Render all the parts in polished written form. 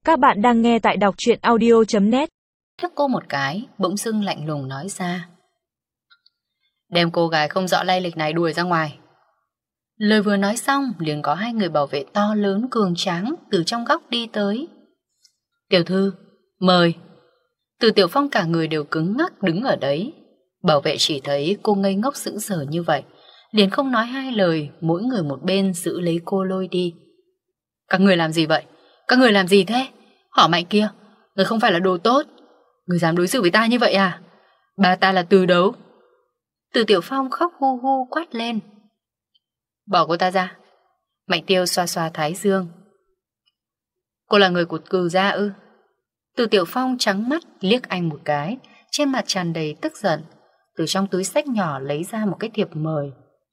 Các bạn đang nghe tại đọc truyện audio.net. Thức cô một cái, bỗng dưng lạnh lùng nói ra: đem cô gái không rõ lai lịch này đuổi ra ngoài. Lời vừa nói xong, liền có hai người bảo vệ to lớn cường tráng từ trong góc đi tới. Tiểu thư, mời. Từ Tiểu Phong cả người đều cứng ngắc đứng ở đấy. Bảo vệ chỉ thấy cô ngây ngốc sững sờ như vậy, liền không nói hai lời, mỗi người một bên giữ lấy cô lôi đi. Các người làm gì vậy? Các người làm gì thế? Họ Mạnh kia, người không phải là đồ tốt. Người dám đối xử với ta như vậy à? Ba ta là Từ Đấu. Từ Tiểu Phong khóc hu hu quát lên. Bỏ cô ta ra. Mạnh Tiêu xoa xoa thái dương. Cô là người của Cừ gia ư? Từ Tiểu Phong trắng mắt liếc anh một cái, trên mặt tràn đầy tức giận. Từ trong túi xách nhỏ lấy ra một cái thiệp mời.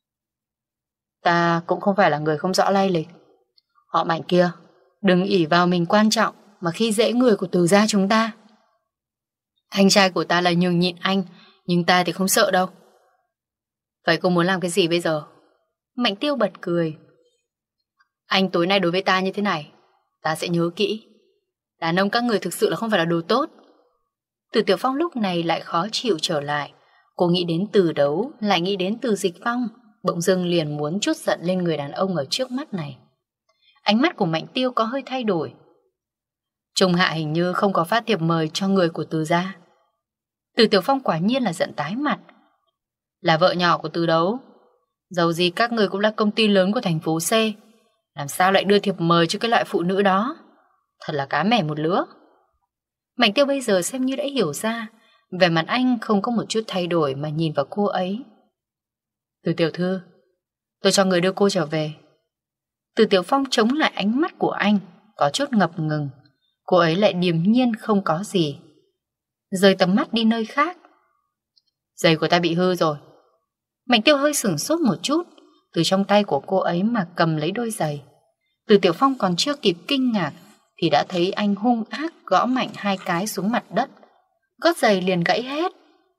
Ta cũng không phải là người không rõ lai lịch. Họ Mạnh kia, đừng ỷ vào mình quan trọng mà khi dễ người của Từ gia chúng ta. Anh trai của ta là nhường nhịn anh, nhưng ta thì không sợ đâu. Vậy cô muốn làm cái gì bây giờ? Mạnh Tiêu bật cười. Anh tối nay đối với ta như thế này, ta sẽ nhớ kỹ. Đàn ông các người thực sự là không phải là đồ tốt. Từ Tiểu Phong lúc này lại khó chịu trở lại. Cô nghĩ đến Từ Đấu, lại nghĩ đến Từ Dịch Phong, bỗng dưng liền muốn trút giận lên người đàn ông ở trước mắt này. Ánh mắt của Mạnh Tiêu có hơi thay đổi. Trung Hạ hình như không có phát thiệp mời cho người của Từ gia. Từ Tiểu Phong quả nhiên là giận tái mặt. Là vợ nhỏ của Từ Đấu, dầu gì các người cũng là công ty lớn của thành phố C, làm sao lại đưa thiệp mời cho cái loại phụ nữ đó? Thật là cá mẻ một lứa. Mạnh Tiêu bây giờ xem như đã hiểu ra, vẻ mặt anh không có một chút thay đổi mà nhìn vào cô ấy. Từ tiểu thư, tôi cho người đưa cô trở về. Từ Tiểu Phong chống lại ánh mắt của anh, có chút ngập ngừng. Cô ấy lại điềm nhiên không có gì, rời tầm mắt đi nơi khác. Giày của ta bị hư rồi. Mạnh Tiêu hơi sửng sốt một chút, từ trong tay của cô ấy mà cầm lấy đôi giày. Từ Tiểu Phong còn chưa kịp kinh ngạc thì đã thấy anh hung ác gõ mạnh hai cái xuống mặt đất. Gót giày liền gãy hết.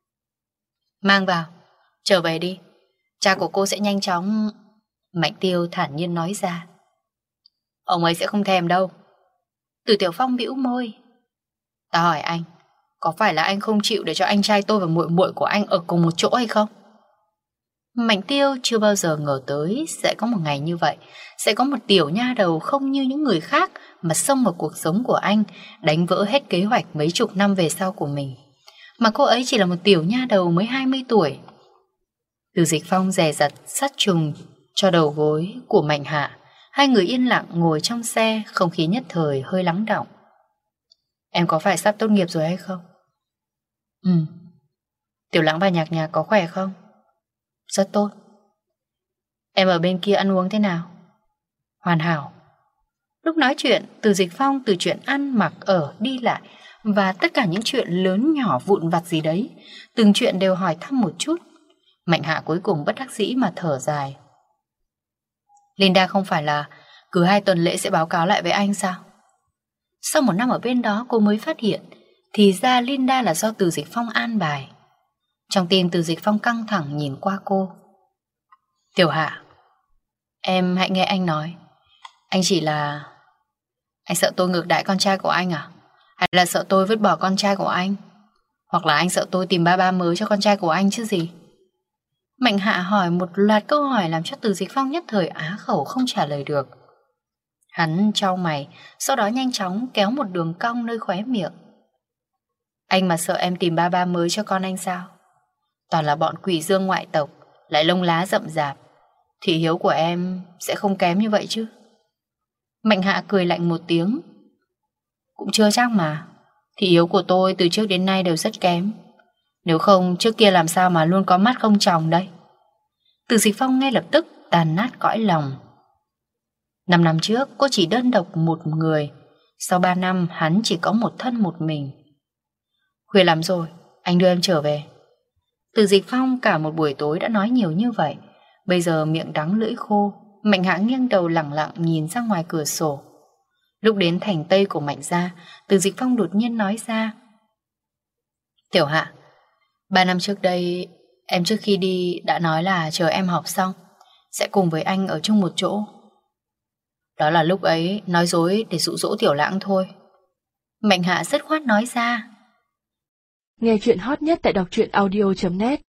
Mang vào, trở về đi. Cha của cô sẽ nhanh chóng... Mạnh Tiêu thản nhiên nói ra. Ông ấy sẽ không thèm đâu. Từ Tiểu Phong bĩu môi. Ta hỏi anh, có phải là anh không chịu để cho anh trai tôi và muội muội của anh ở cùng một chỗ hay không? Mạnh Tiêu chưa bao giờ ngờ tới sẽ có một ngày như vậy, sẽ có một tiểu nha đầu không như những người khác mà xông vào cuộc sống của anh, đánh vỡ hết kế hoạch mấy chục năm về sau của mình. Mà cô ấy chỉ là một tiểu nha đầu mới 20 tuổi. Từ Dịch Phong dè dặt sát trùng cho đầu gối của Mạnh Hạ. Hai người yên lặng ngồi trong xe, không khí nhất thời hơi lắng đọng. Em có phải sắp tốt nghiệp rồi hay không? Tiểu Lãng và Nhạc Nhạc có khỏe không? Rất tốt. Em ở bên kia ăn uống thế nào? Hoàn hảo. Lúc nói chuyện, Từ Dịch Phong từ chuyện ăn mặc ở đi lại và tất cả những chuyện lớn nhỏ vụn vặt gì đấy, từng chuyện đều hỏi thăm một chút. Mạnh Hạ cuối cùng bất đắc dĩ mà thở dài. Linda không phải là cứ 2 tuần lễ sẽ báo cáo lại với anh sao? Sau 1 năm ở bên đó cô mới phát hiện thì ra Linda là do Từ Dịch Phong an bài. Trong tim Từ Dịch Phong căng thẳng nhìn qua cô. Tiểu Hạ, em hãy nghe anh nói. Anh chỉ là... Anh sợ tôi ngược đãi con trai của anh à? Hay là sợ tôi vứt bỏ con trai của anh? Hoặc là anh sợ tôi tìm ba mới cho con trai của anh chứ gì? Mạnh Hạ hỏi một loạt câu hỏi làm cho Từ Dịch Phong nhất thời á khẩu không trả lời được. Hắn chau mày, sau đó nhanh chóng kéo một đường cong nơi khóe miệng. Anh mà sợ em tìm ba mới cho con anh sao? Toàn là bọn quỷ dương ngoại tộc, lại lông lá rậm rạp, thị hiếu của em sẽ không kém như vậy chứ? Mạnh Hạ cười lạnh một tiếng. Cũng chưa chắc mà. Thị hiếu của tôi từ trước đến nay đều rất kém. Nếu không trước kia làm sao mà luôn có mắt không tròng đây? Từ Dịch Phong ngay lập tức tàn nát cõi lòng. 5 năm trước cô chỉ đơn độc một người, sau 3 năm hắn chỉ có một thân một mình. Khuya lắm rồi, anh đưa em trở về. Từ Dịch Phong cả một buổi tối đã nói nhiều như vậy, bây giờ miệng đắng lưỡi khô. Mạnh Hạ nghiêng đầu lẳng lặng nhìn ra ngoài cửa sổ. Lúc đến thành Tây của Mạnh gia, Từ Dịch Phong đột nhiên nói ra. Tiểu Hạ, 3 năm trước đây, em trước khi đi đã nói là chờ em học xong sẽ cùng với anh ở chung một chỗ. Đó là lúc ấy nói dối để dụ dỗ Tiểu Lãng thôi. Mạnh Hạ dứt khoát nói ra. Nghe chuyện hot nhất tại đọc truyện audio.net